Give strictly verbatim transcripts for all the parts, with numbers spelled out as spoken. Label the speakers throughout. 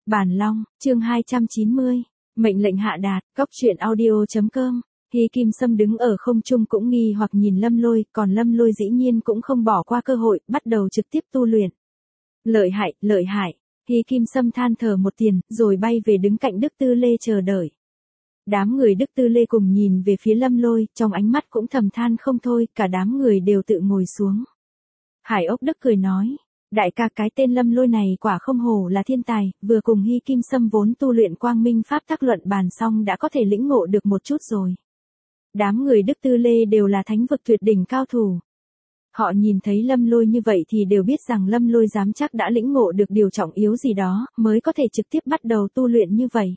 Speaker 1: Bản Long, chương hai trăm chín mươi. Mệnh lệnh hạ đạt, cóc truyện audio.com. Hy Kim Sâm đứng ở không trung cũng nghi hoặc nhìn Lâm Lôi, còn Lâm Lôi dĩ nhiên cũng không bỏ qua cơ hội, bắt đầu trực tiếp tu luyện. Lợi hại, lợi hại. Hy Kim Sâm than thở một tiền, rồi bay về đứng cạnh Đức Tư Lê chờ đợi. Đám người Đức Tư Lê cùng nhìn về phía Lâm Lôi, trong ánh mắt cũng thầm than không thôi, cả đám người đều tự ngồi xuống. Hải Ốc Đức cười nói, đại ca cái tên Lâm Lôi này quả không hổ là thiên tài, vừa cùng Hy Kim Sâm vốn tu luyện quang minh pháp tắc luận bàn xong đã có thể lĩnh ngộ được một chút rồi. Đám người Đức Tư Lê đều là thánh vực tuyệt đỉnh cao thủ. Họ nhìn thấy Lâm Lôi như vậy thì đều biết rằng Lâm Lôi dám chắc đã lĩnh ngộ được điều trọng yếu gì đó, mới có thể trực tiếp bắt đầu tu luyện như vậy.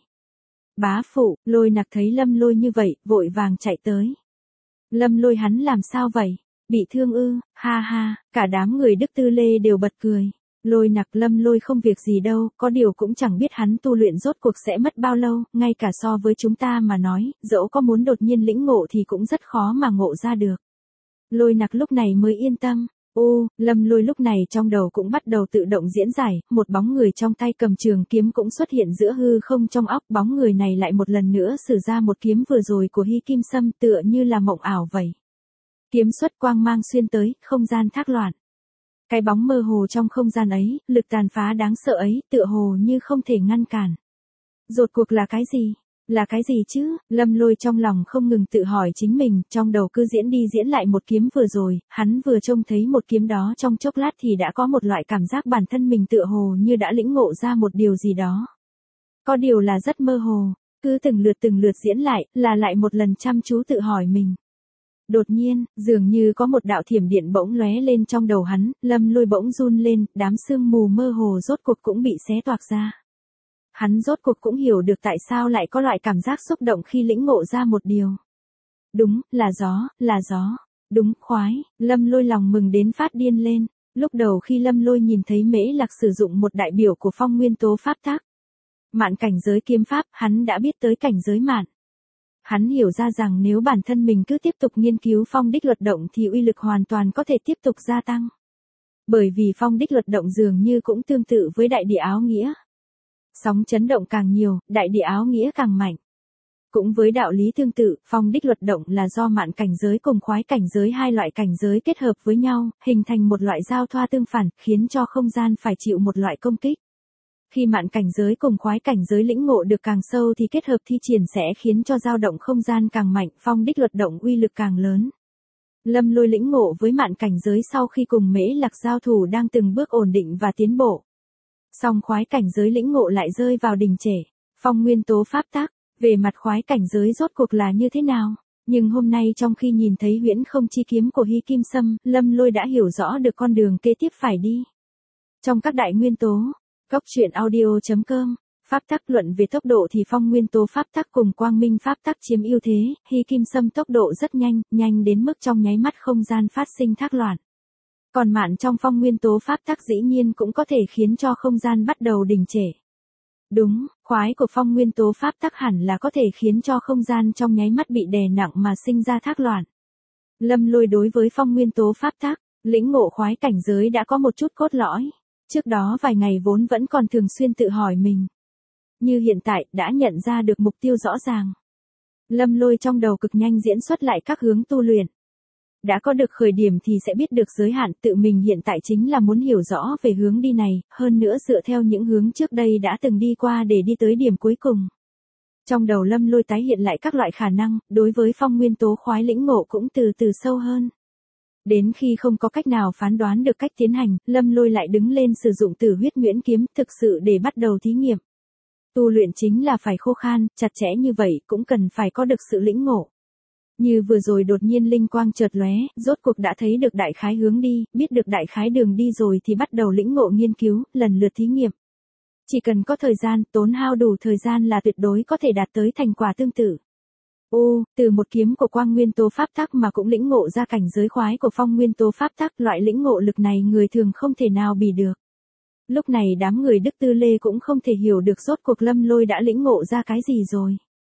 Speaker 1: Bá phụ, Lôi Nặc thấy Lâm Lôi như vậy, vội vàng chạy tới. Lâm Lôi hắn làm sao vậy? Bị thương ư? Ha ha, cả đám người Đức Tư Lê đều bật cười. Lôi Nặc Lâm Lôi không việc gì đâu, có điều cũng chẳng biết hắn tu luyện rốt cuộc sẽ mất bao lâu, ngay cả so với chúng ta mà nói, dẫu có muốn đột nhiên lĩnh ngộ thì cũng rất khó mà ngộ ra được. Lôi Nặc lúc này mới yên tâm. Ô, Lâm Lôi lúc này trong đầu cũng bắt đầu tự động diễn giải, một bóng người trong tay cầm trường kiếm cũng xuất hiện giữa hư không trong óc, bóng người này lại một lần nữa sử ra một kiếm vừa rồi của Hy Kim Sâm tựa như là mộng ảo vậy. Kiếm xuất quang mang xuyên tới, không gian thác loạn. Cái bóng mơ hồ trong không gian ấy, lực tàn phá đáng sợ ấy, tựa hồ như không thể ngăn cản. Rốt cuộc là cái gì? Là cái gì chứ? Lâm Lôi trong lòng không ngừng tự hỏi chính mình, trong đầu cứ diễn đi diễn lại một kiếm vừa rồi, hắn vừa trông thấy một kiếm đó trong chốc lát thì đã có một loại cảm giác bản thân mình tựa hồ như đã lĩnh ngộ ra một điều gì đó. Có điều là rất mơ hồ, cứ từng lượt từng lượt diễn lại, là lại một lần chăm chú tự hỏi mình. Đột nhiên, dường như có một đạo thiểm điện bỗng lóe lên trong đầu hắn, Lâm Lôi bỗng run lên, đám sương mù mơ hồ rốt cuộc cũng bị xé toạc ra. Hắn rốt cuộc cũng hiểu được tại sao lại có loại cảm giác xúc động khi lĩnh ngộ ra một điều. Đúng, là gió, là gió. Đúng, khoái, Lâm Lôi lòng mừng đến phát điên lên. Lúc đầu khi Lâm Lôi nhìn thấy Mễ Lạc sử dụng một đại biểu của phong nguyên tố pháp tắc, mạn cảnh giới kiếm pháp, hắn đã biết tới cảnh giới mạn. Hắn hiểu ra rằng nếu bản thân mình cứ tiếp tục nghiên cứu phong đích luật động thì uy lực hoàn toàn có thể tiếp tục gia tăng. Bởi vì phong đích luật động dường như cũng tương tự với đại địa áo nghĩa. Sóng chấn động càng nhiều, đại địa áo nghĩa càng mạnh. Cũng với đạo lý tương tự, phong đích luật động là do mạn cảnh giới cùng khoái cảnh giới hai loại cảnh giới kết hợp với nhau, hình thành một loại giao thoa tương phản, khiến cho không gian phải chịu một loại công kích. Khi mạn cảnh giới cùng khoái cảnh giới lĩnh ngộ được càng sâu thì kết hợp thi triển sẽ khiến cho dao động không gian càng mạnh, phong đích luật động uy lực càng lớn. Lâm Lôi lĩnh ngộ với mạn cảnh giới sau khi cùng Mễ Lạc giao thủ đang từng bước ổn định và tiến bộ. Song khoái cảnh giới lĩnh ngộ lại rơi vào đình trệ. Phong nguyên tố pháp tắc, về mặt khoái cảnh giới rốt cuộc là như thế nào? Nhưng hôm nay trong khi nhìn thấy huyễn không chi kiếm của Hy Kim Sâm, Lâm Lôi đã hiểu rõ được con đường kế tiếp phải đi. Trong các đại nguyên tố, cóc truyện audio.com, pháp tắc luận về tốc độ thì phong nguyên tố pháp tắc cùng quang minh pháp tắc chiếm ưu thế, Hy Kim Sâm tốc độ rất nhanh, nhanh đến mức trong nháy mắt không gian phát sinh thác loạn. Còn mạn trong phong nguyên tố pháp tắc dĩ nhiên cũng có thể khiến cho không gian bắt đầu đình trệ. Đúng, khoái của phong nguyên tố pháp tắc hẳn là có thể khiến cho không gian trong nháy mắt bị đè nặng mà sinh ra thác loạn. Lâm Lôi đối với phong nguyên tố pháp tắc, lĩnh ngộ khoái cảnh giới đã có một chút cốt lõi. Trước đó vài ngày vốn vẫn còn thường xuyên tự hỏi mình. Như hiện tại đã nhận ra được mục tiêu rõ ràng. Lâm Lôi trong đầu cực nhanh diễn xuất lại các hướng tu luyện. Đã có được khởi điểm thì sẽ biết được giới hạn, tự mình hiện tại chính là muốn hiểu rõ về hướng đi này, hơn nữa dựa theo những hướng trước đây đã từng đi qua để đi tới điểm cuối cùng. Trong đầu Lâm Lôi tái hiện lại các loại khả năng, đối với phong nguyên tố khoái lĩnh ngộ cũng từ từ sâu hơn. Đến khi không có cách nào phán đoán được cách tiến hành, Lâm Lôi lại đứng lên sử dụng Tử Huyết Nguyễn Kiếm thực sự để bắt đầu thí nghiệm. Tu luyện chính là phải khô khan, chặt chẽ như vậy cũng cần phải có được sự lĩnh ngộ. Như vừa rồi đột nhiên linh quang chợt lóe, rốt cuộc đã thấy được đại khái hướng đi, biết được đại khái đường đi rồi thì bắt đầu lĩnh ngộ nghiên cứu, lần lượt thí nghiệm. Chỉ cần có thời gian, tốn hao đủ thời gian là tuyệt đối có thể đạt tới thành quả tương tự. Ô, từ một kiếm của quang nguyên tố pháp tắc mà cũng lĩnh ngộ ra cảnh giới khoái của phong nguyên tố pháp tắc, loại lĩnh ngộ lực này người thường không thể nào bì được. Lúc này đám người Đức Tư Lê cũng không thể hiểu được rốt cuộc Lâm Lôi đã lĩnh ngộ ra cái gì rồi.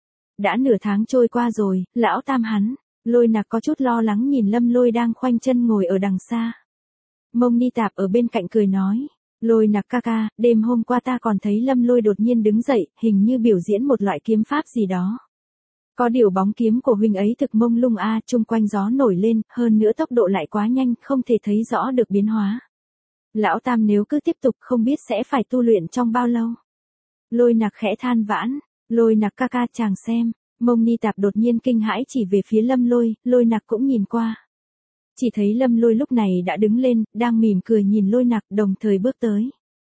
Speaker 1: Đã nửa tháng trôi qua rồi, lão tam hắn, Lôi Nặc có chút lo lắng nhìn Lâm Lôi đang khoanh chân ngồi ở đằng xa. Mông Ni Tạp ở bên cạnh cười nói, Lôi Nặc ca ca, đêm hôm qua ta còn thấy Lâm Lôi đột nhiên đứng dậy, hình như biểu diễn một loại kiếm pháp gì đó. Có điều bóng kiếm của huynh ấy thực mông lung a, chung quanh gió nổi lên, hơn nữa tốc độ lại quá nhanh, không thể thấy rõ được biến hóa. Lão Tam nếu cứ tiếp tục không biết sẽ phải tu luyện trong bao lâu. Lôi Nặc khẽ than vãn, Lôi Nặc ca ca chàng xem, Mông Ni Tạp đột nhiên kinh hãi chỉ về phía Lâm Lôi, Lôi Nặc cũng nhìn qua. Chỉ thấy Lâm Lôi lúc này đã đứng lên, đang mỉm cười nhìn Lôi Nặc đồng thời bước tới.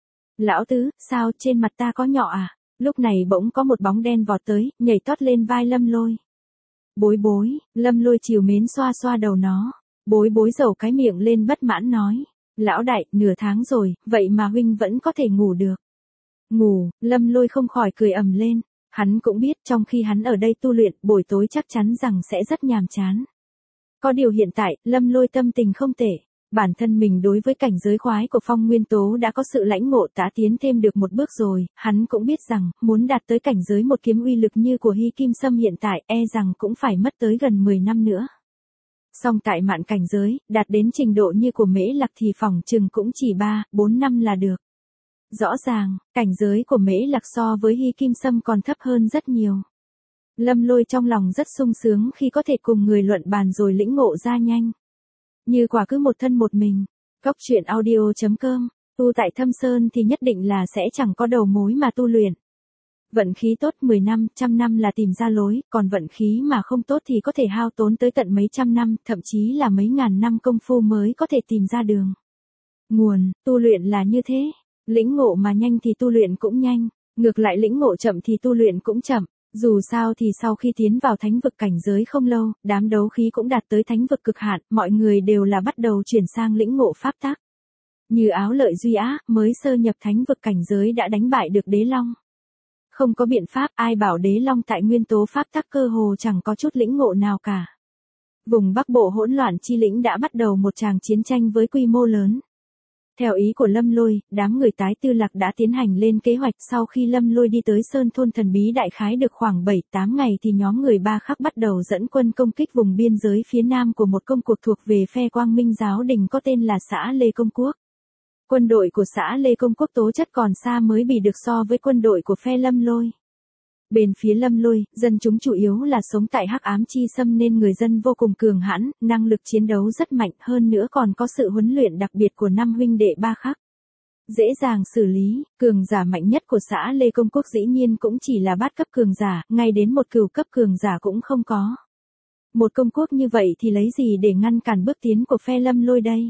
Speaker 1: Lão Tứ, sao trên mặt ta có nhọ à? Lúc này bỗng có một bóng đen vọt tới, nhảy tót lên vai Lâm Lôi. Bối bối, Lâm Lôi trìu mến xoa xoa đầu nó. Bối bối dầu cái miệng lên bất mãn nói. Lão đại, nửa tháng rồi, vậy mà huynh vẫn có thể ngủ được. Ngủ, Lâm Lôi không khỏi cười ầm lên. Hắn cũng biết trong khi hắn ở đây tu luyện, buổi tối chắc chắn rằng sẽ rất nhàm chán. Có điều hiện tại, Lâm Lôi tâm tình không tệ. Bản thân mình đối với cảnh giới khoái của phong nguyên tố đã có sự lãnh ngộ đã tiến thêm được một bước rồi, hắn cũng biết rằng, muốn đạt tới cảnh giới một kiếm uy lực như của Hy Kim Sâm hiện tại, e rằng cũng phải mất tới gần mười năm nữa. Song tại mạn cảnh giới, đạt đến trình độ như của Mễ Lạc thì phỏng chừng cũng chỉ ba, bốn năm là được. Rõ ràng, cảnh giới của Mễ Lạc so với Hy Kim Sâm còn thấp hơn rất nhiều. Lâm Lôi trong lòng rất sung sướng khi có thể cùng người luận bàn rồi lĩnh ngộ ra nhanh. Như quả cứ một thân một mình. Góc truyện audio chấm com, tu tại Thâm Sơn thì nhất định là sẽ chẳng có đầu mối mà tu luyện. Vận khí tốt mười năm, trăm năm là tìm ra lối, còn vận khí mà không tốt thì có thể hao tốn tới tận mấy trăm năm, thậm chí là mấy ngàn năm công phu mới có thể tìm ra đường. Nguồn, tu luyện là như thế. Lĩnh ngộ mà nhanh thì tu luyện cũng nhanh, ngược lại lĩnh ngộ chậm thì tu luyện cũng chậm. Dù sao thì sau khi tiến vào thánh vực cảnh giới không lâu, đám đấu khí cũng đạt tới thánh vực cực hạn, mọi người đều là bắt đầu chuyển sang lĩnh ngộ pháp tắc. Như Áo Lợi Duy Á, mới sơ nhập thánh vực cảnh giới đã đánh bại được Đế Long. Không có biện pháp, ai bảo Đế Long tại nguyên tố pháp tắc cơ hồ chẳng có chút lĩnh ngộ nào cả. Vùng Bắc Bộ hỗn loạn chi lĩnh đã bắt đầu một tràng chiến tranh với quy mô lớn. Theo ý của Lâm Lôi, đám người tái tư lạc đã tiến hành lên kế hoạch sau khi Lâm Lôi đi tới Sơn Thôn Thần Bí đại khái được khoảng bảy tám ngày thì nhóm người Ba Khắc bắt đầu dẫn quân công kích vùng biên giới phía nam của một công cuộc thuộc về phe Quang Minh Giáo Đình có tên là xã Lê Công Quốc. Quân đội của xã Lê Công Quốc tố chất còn xa mới bị được so với quân đội của phe Lâm Lôi. Bên phía Lâm Lôi, dân chúng chủ yếu là sống tại hắc ám chi xâm nên người dân vô cùng cường hãn, năng lực chiến đấu rất mạnh hơn nữa còn có sự huấn luyện đặc biệt của năm huynh đệ Ba Khắc. Dễ dàng xử lý, cường giả mạnh nhất của xã Lê Công Quốc dĩ nhiên cũng chỉ là bát cấp cường giả, ngay đến một cửu cấp cường giả cũng không có. Một công quốc như vậy thì lấy gì để ngăn cản bước tiến của phe Lâm Lôi đây?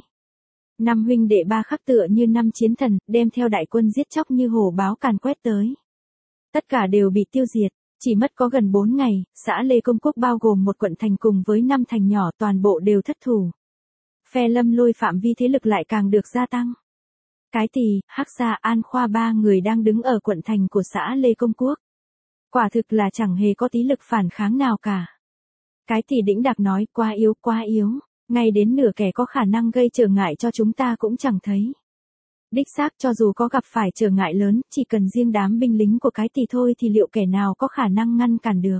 Speaker 1: Năm huynh đệ Ba Khắc tựa như năm chiến thần, đem theo đại quân giết chóc như hổ báo càn quét tới. Tất cả đều bị tiêu diệt, chỉ mất có gần bốn ngày, xã Lê Công Quốc bao gồm một quận thành cùng với năm thành nhỏ toàn bộ đều thất thủ. Phe Lâm Lôi phạm vi thế lực lại càng được gia tăng. Cái Tỳ, Hắc Gia, An Khoa ba người đang đứng ở quận thành của xã Lê Công Quốc. Quả thực là chẳng hề có tí lực phản kháng nào cả. Cái Tỳ đĩnh đạc nói quá yếu quá yếu, ngay đến nửa kẻ có khả năng gây trở ngại cho chúng ta cũng chẳng thấy. Đích xác cho dù có gặp phải trở ngại lớn, chỉ cần riêng đám binh lính của cái Tỳ thôi thì liệu kẻ nào có khả năng ngăn cản được.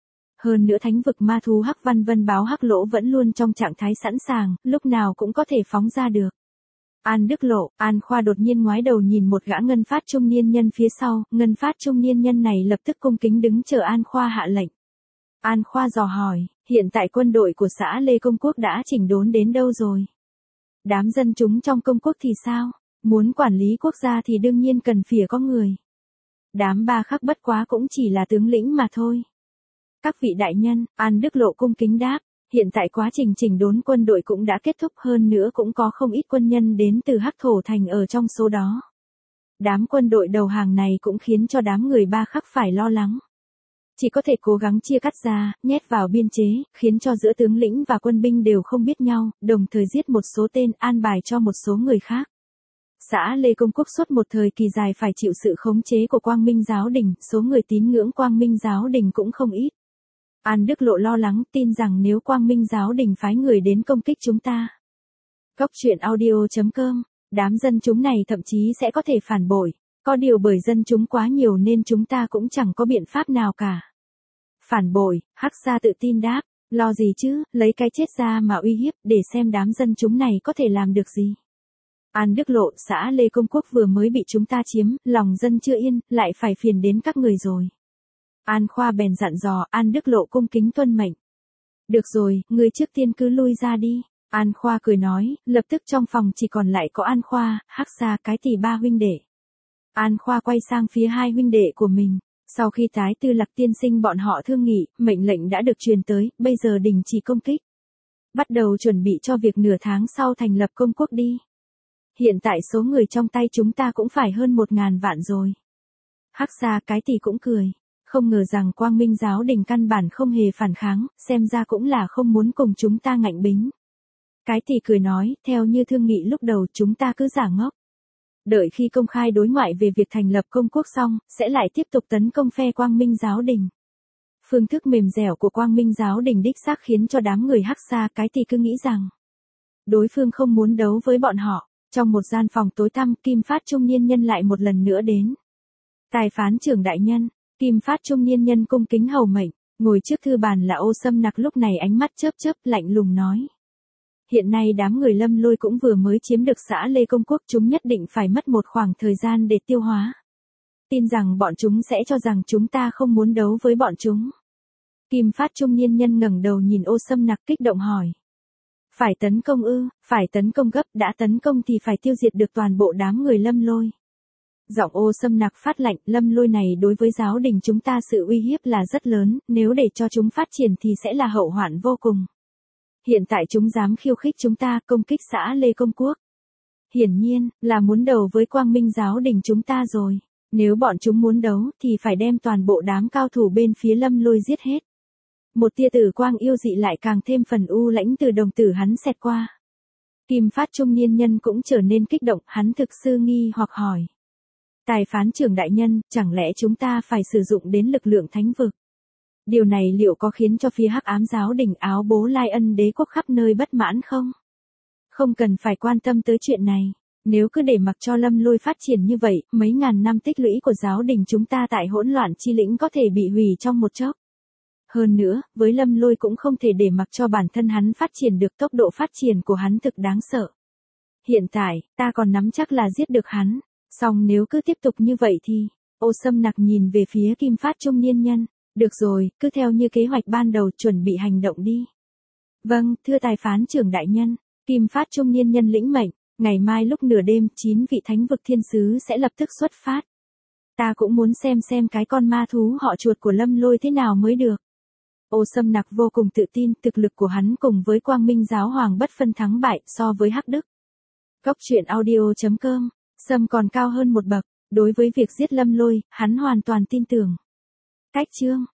Speaker 1: Hơn nữa thánh vực ma thú Hắc Văn Vân Báo Hắc Lỗ vẫn luôn trong trạng thái sẵn sàng, lúc nào cũng có thể phóng ra được. An Đức Lộ, An Khoa đột nhiên ngoái đầu nhìn một gã ngân phát trung niên nhân phía sau, ngân phát trung niên nhân này lập tức cung kính đứng chờ An Khoa hạ lệnh. An Khoa dò hỏi, hiện tại quân đội của xã Lê Công Quốc đã chỉnh đốn đến đâu rồi? Đám dân chúng trong công quốc thì sao? Muốn quản lý quốc gia thì đương nhiên cần phỉa có người. Đám Ba Khắc bất quá cũng chỉ là tướng lĩnh mà thôi. Các vị đại nhân, An Đức Lộ cung kính đáp, hiện tại quá trình chỉnh đốn quân đội cũng đã kết thúc hơn nữa cũng có không ít quân nhân đến từ Hắc Thổ Thành ở trong số đó. Đám quân đội đầu hàng này cũng khiến cho đám người Ba Khắc phải lo lắng. Chỉ có thể cố gắng chia cắt ra, nhét vào biên chế, khiến cho giữa tướng lĩnh và quân binh đều không biết nhau, đồng thời giết một số tên an bài cho một số người khác. Xã Lê Công Quốc suốt một thời kỳ dài phải chịu sự khống chế của Quang Minh Giáo Đình, số người tín ngưỡng Quang Minh Giáo Đình cũng không ít. An Đức Lộ lo lắng tin rằng nếu Quang Minh Giáo Đình phái người đến công kích chúng ta. Góc truyện audio chấm com, đám dân chúng này thậm chí sẽ có thể phản bội, có điều bởi dân chúng quá nhiều nên chúng ta cũng chẳng có biện pháp nào cả. Phản bội, Hắc Gia tự tin đáp, lo gì chứ, lấy cái chết ra mà uy hiếp để xem đám dân chúng này có thể làm được gì. An Đức Lộ, xã Lê Công Quốc vừa mới bị chúng ta chiếm, lòng dân chưa yên, lại phải phiền đến các người rồi. An Khoa bèn dặn dò, An Đức Lộ cung kính tuân mệnh. Được rồi, người trước tiên cứ lui ra đi. An Khoa cười nói, lập tức trong phòng chỉ còn lại có An Khoa, Hắc Xa, cái tỷ ba huynh đệ. An Khoa quay sang phía hai huynh đệ của mình. Sau khi Thái Tư Lạc tiên sinh bọn họ thương nghị, mệnh lệnh đã được truyền tới, bây giờ đình chỉ công kích. Bắt đầu chuẩn bị cho việc nửa tháng sau thành lập công quốc đi. Hiện tại số người trong tay chúng ta cũng phải hơn một ngàn vạn rồi. Hắc Xa, cái tỷ cũng cười. Không ngờ rằng Quang Minh giáo đình căn bản không hề phản kháng, xem ra cũng là không muốn cùng chúng ta ngạnh bính. Cái tỷ cười nói, theo như thương nghị lúc đầu chúng ta cứ giả ngốc. Đợi khi công khai đối ngoại về việc thành lập công quốc xong, sẽ lại tiếp tục tấn công phe Quang Minh giáo đình. Phương thức mềm dẻo của Quang Minh giáo đình đích xác khiến cho đám người Hắc Xa, cái tỷ cứ nghĩ rằng đối phương không muốn đấu với bọn họ. Trong một gian phòng tối tăm, Kim Phát trung niên nhân lại một lần nữa đến. Tài phán trưởng đại nhân, Kim Phát trung niên nhân cung kính hầu mệnh, ngồi trước thư bàn là Ô Sâm Nặc lúc này ánh mắt chớp chớp lạnh lùng nói. Hiện nay đám người Lâm Lôi cũng vừa mới chiếm được xã Lê Công Quốc, chúng nhất định phải mất một khoảng thời gian để tiêu hóa. Tin rằng bọn chúng sẽ cho rằng chúng ta không muốn đấu với bọn chúng. Kim Phát trung niên nhân ngẩng đầu nhìn Ô Sâm Nặc kích động hỏi. Phải tấn công ư, phải tấn công gấp, đã tấn công thì phải tiêu diệt được toàn bộ đám người Lâm Lôi. Giọng Ô Sâm Nặc phát lạnh, Lâm Lôi này đối với giáo đình chúng ta sự uy hiếp là rất lớn, nếu để cho chúng phát triển thì sẽ là hậu hoạn vô cùng. Hiện tại chúng dám khiêu khích chúng ta, công kích xã Lê Công Quốc. Hiển nhiên, là muốn đấu với Quang Minh giáo đình chúng ta rồi. Nếu bọn chúng muốn đấu, thì phải đem toàn bộ đám cao thủ bên phía Lâm Lôi giết hết. Một tia tử quang yêu dị lại càng thêm phần u lãnh từ đồng tử hắn xẹt qua. Kim Phát trung niên nhân cũng trở nên kích động, hắn thực sự nghi hoặc hỏi. Tài phán trưởng đại nhân, chẳng lẽ chúng ta phải sử dụng đến lực lượng thánh vực? Điều này liệu có khiến cho phía Hắc Ám giáo đình Áo Bố Lai Ân đế quốc khắp nơi bất mãn không? Không cần phải quan tâm tới chuyện này. Nếu cứ để mặc cho Lâm Lôi phát triển như vậy, mấy ngàn năm tích lũy của giáo đình chúng ta tại hỗn loạn chi lĩnh có thể bị hủy trong một chốc. Hơn nữa, với Lâm Lôi cũng không thể để mặc cho bản thân hắn phát triển được, tốc độ phát triển của hắn thực đáng sợ. Hiện tại, ta còn nắm chắc là giết được hắn. Song nếu cứ tiếp tục như vậy thì, Ô Sâm Nặc nhìn về phía Kim Phát trung niên nhân. Được rồi, cứ theo như kế hoạch ban đầu chuẩn bị hành động đi. Vâng, thưa tài phán trưởng đại nhân, Kim Phát trung niên nhân lĩnh mệnh, ngày mai lúc nửa đêm, chín vị thánh vực thiên sứ sẽ lập tức xuất phát. Ta cũng muốn xem xem cái con ma thú họ chuột của Lâm Lôi thế nào mới được. Ô Sâm Nặc vô cùng tự tin, thực lực của hắn cùng với Quang Minh giáo hoàng bất phân thắng bại so với Hắc Đức. Cốc truyện audio chấm com, Sâm còn cao hơn một bậc, đối với việc giết Lâm Lôi, hắn hoàn toàn tin tưởng. Cách chương